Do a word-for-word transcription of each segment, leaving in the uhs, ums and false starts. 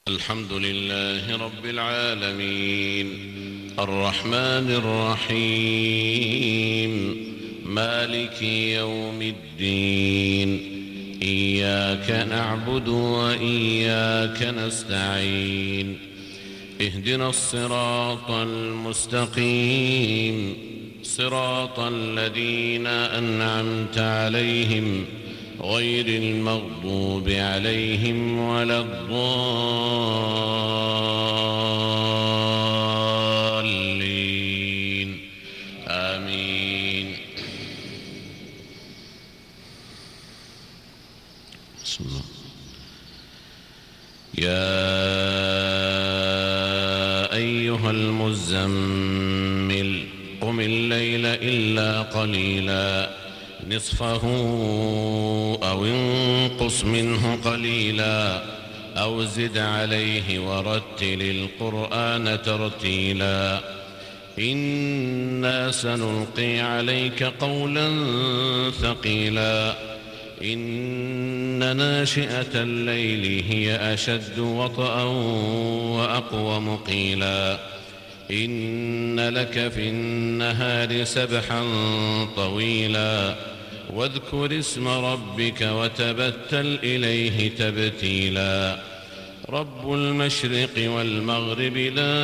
الحمد لله رب العالمين الرحمن الرحيم مالك يوم الدين إياك نعبد وإياك نستعين اهدنا الصراط المستقيم صراط الذين أنعمت عليهم غير المغضوب عليهم ولا الضالين آمين. بسم الله. يا أيها المزمل قم الليل إلا قليلا نصفه أو انقص منه قليلا أو زد عليه ورتل القرآن ترتيلا إنا سنلقي عليك قولا ثقيلا إن ناشئة الليل هي أشد وطئا وأقوم قيلا إن لك في النهار سبحا طويلا واذكر اسم ربك وتبتل إليه تبتيلا رب المشرق والمغرب لا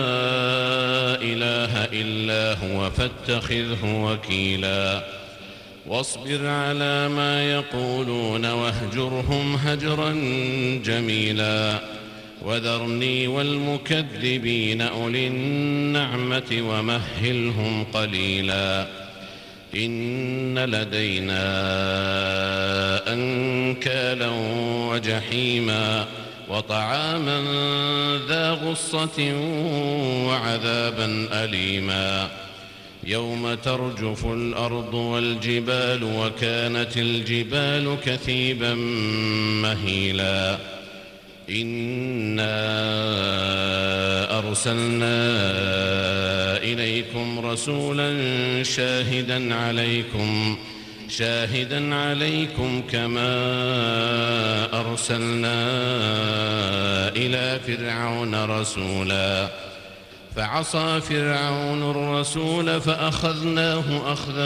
إله إلا هو فاتخذه وكيلا واصبر على ما يقولون واهجرهم هجرا جميلا وذرني والمكذبين أولي النعمة ومهلهم قليلا إن لدينا أنكالا وجحيما وطعاما ذا غصة وعذابا أليما يوم ترجف الأرض والجبال وكانت الجبال كثيبا مهيلا إنا أرسلنا إليكم رسولا شاهدا عليكم شاهدا عليكم كما أرسلنا إلى فرعون رسولا فعصى فرعون الرسول فأخذناه أخذا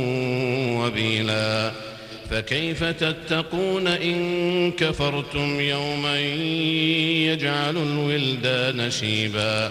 وبيلا فكيف تتقون إن كفرتم يوما يجعل الولدان شيبا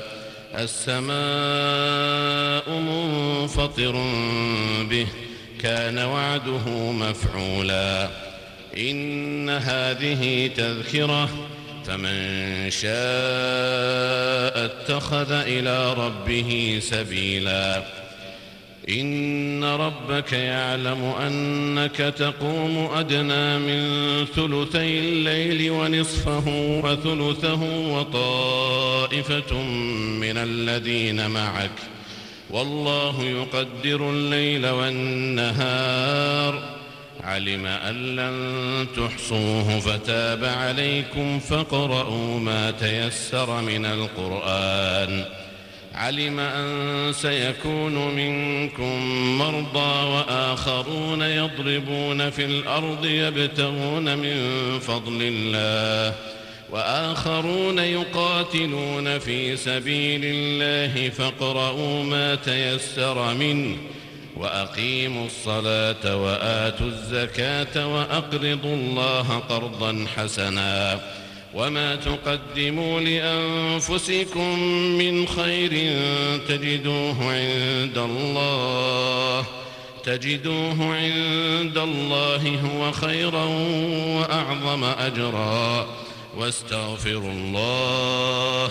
السماء منفطر به كان وعده مفعولا إن هذه تذكرة فمن شاء اتخذ إلى ربه سبيلا إن ربك يعلم أنك تقوم أدنى من ثلثي الليل ونصفه وثلثه وطائفة من الذين معك والله يقدر الليل والنهار علم أن لن تحصوه فتاب عليكم فاقرؤوا ما تيسر من القرآن علم أن سيكون منكم مرضى وآخرون يضربون في الأرض يبتغون من فضل الله وآخرون يقاتلون في سبيل الله فاقرؤوا ما تيسر منه وأقيموا الصلاة وآتوا الزكاة وأقرضوا الله قرضا حسنا وما تقدموا لأنفسكم من خير تجدوه عند الله تجدوه عند الله هو خيرا وأعظم أجرا واستغفروا الله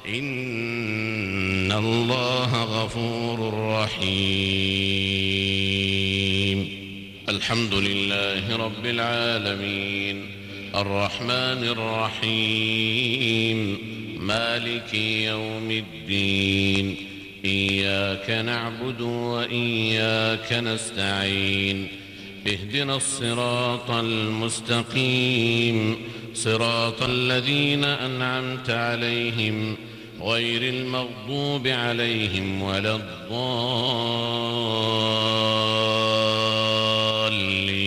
إن الله غفور رحيم. الحمد لله رب العالمين الرحمن الرحيم مالك يوم الدين إياك نعبد وإياك نستعين اهدنا الصراط المستقيم صراط الذين أنعمت عليهم غير المغضوب عليهم ولا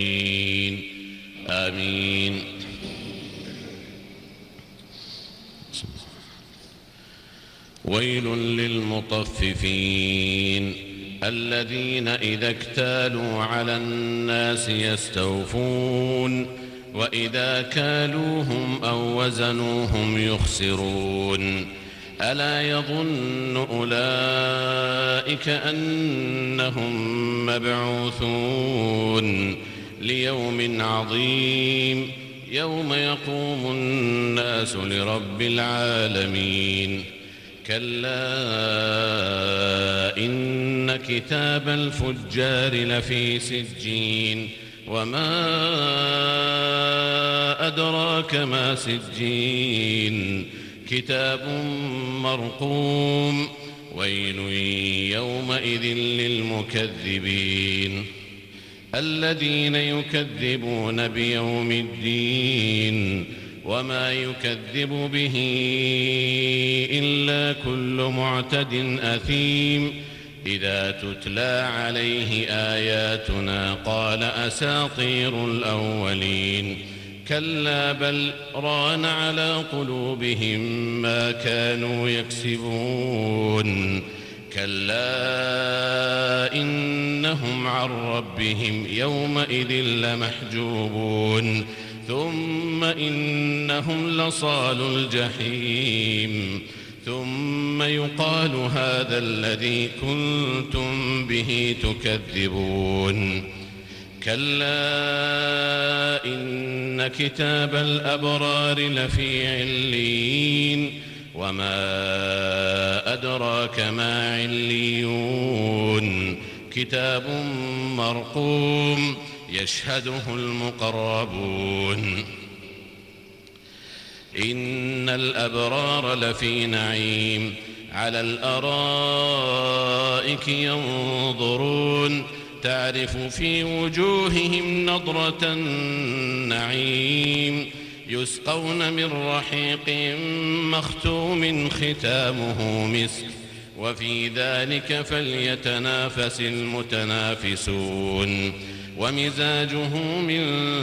الضالين آمين. ويل للمطففين الذين إذا اكتالوا على الناس يستوفون وإذا كالوهم أو وزنوهم يخسرون ألا يظن أولئك أنهم مبعوثون ليوم عظيم يوم يقوم الناس لرب العالمين كلا إن كتاب الفجار لفي سجين وما أدراك ما سجين كتاب مرقوم ويل يومئذ للمكذبين الذين يكذبون بيوم الدين وما يكذب به إلا كل معتد أثيم إذا تتلى عليه آياتنا قال أساطير الأولين كلا بل ران على قلوبهم ما كانوا يكسبون كلا إنهم عن ربهم يومئذ لمحجوبون ثم إنهم لصالوا الجحيم ثم يقال هذا الذي كنتم به تكذبون كلا إن كتاب الأبرار لفي عليين وما أدراك ما عليون كتاب مرقوم يشهده المقربون إن الأبرار لفي نعيم على الأرائك ينظرون تعرف في وجوههم نضرة النعيم يسقون من رحيق مختوم ختامه مسك وفي ذلك فليتنافس المتنافسون ومزاجه من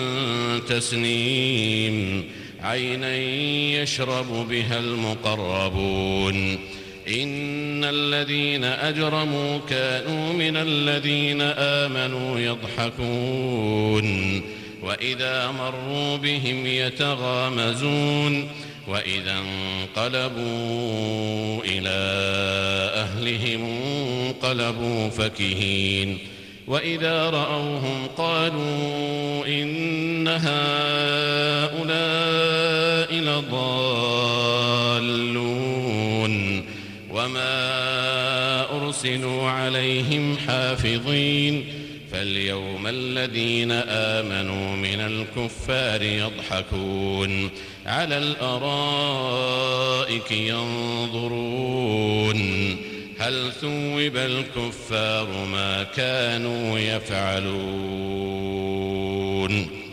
تسنيم عينا يشرب بها المقربون إن الذين أجرموا كانوا من الذين آمنوا يضحكون وإذا مروا بهم يتغامزون وإذا انقلبوا إلى أهلهم انقلبوا فكهين وإذا رأوهم قالوا إن هؤلاء لضالون وما أرسلوا عليهم حافظين فاليوم الذين آمنوا من الكفار يضحكون على الأرائك ينظرون هل ثوب الكفار ما كانوا يفعلون